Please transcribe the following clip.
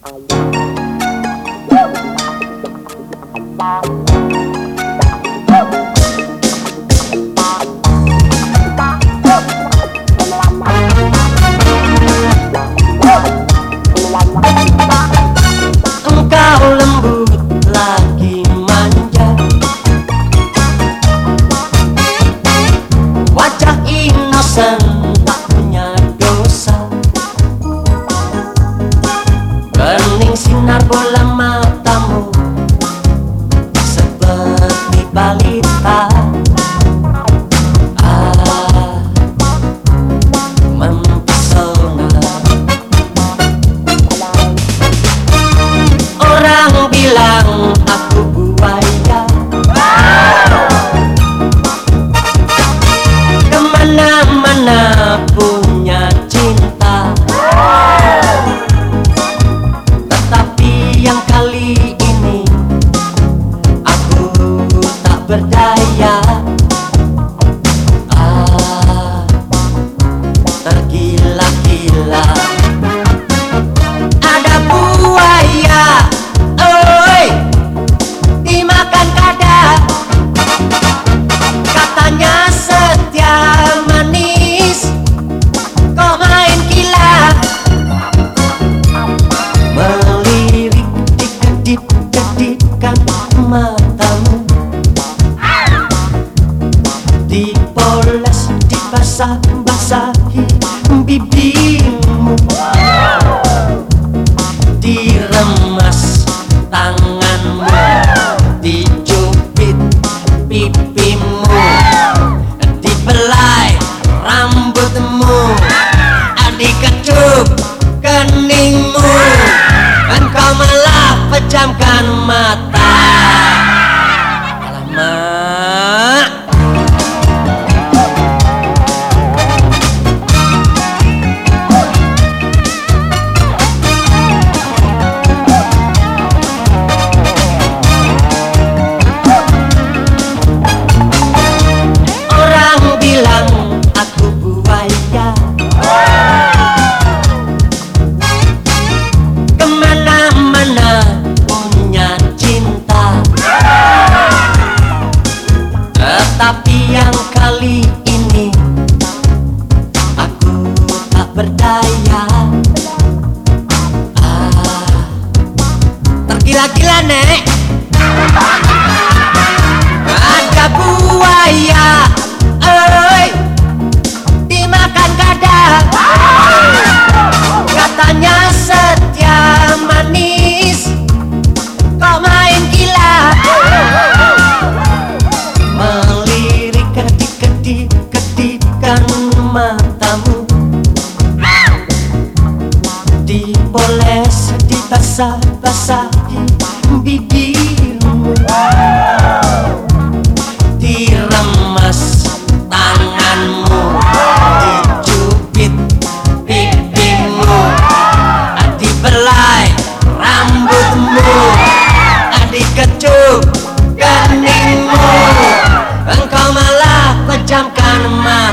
Engkau lembut lagi manja, wajah inosen tak punya dosa, bening sinar bola matamu seperti balita. Mempesona. Orang bilang aku buaya, kemana-mana punya cinta, tetapi yang kali ini aku tak berdaya. Tergila-gila ada buaya, oi, dimakan kada, katanya setia manis, kok main gila, melirik dikedip-kedipkan matamu, dipoles dibasah-basahi bibirmu, diremas tanganmu, dicubit pipimu, dibelai rambutmu, dikecup keningmu, engkau malah pejamkan mata. Alamak. Tapi yang kali ini aku tak berdaya. Tergila-gila nek, ada buaya, oi, dimakan kada, katanya setia manis, kok main gila, melirik kedip-kedipkan matamu, dipoles dibasah-basahi bibirmu, diremas tanganmu, dicubit pipimu, dibelai rambutmu, dikecup keningmu, engkau malah pejamkan mata.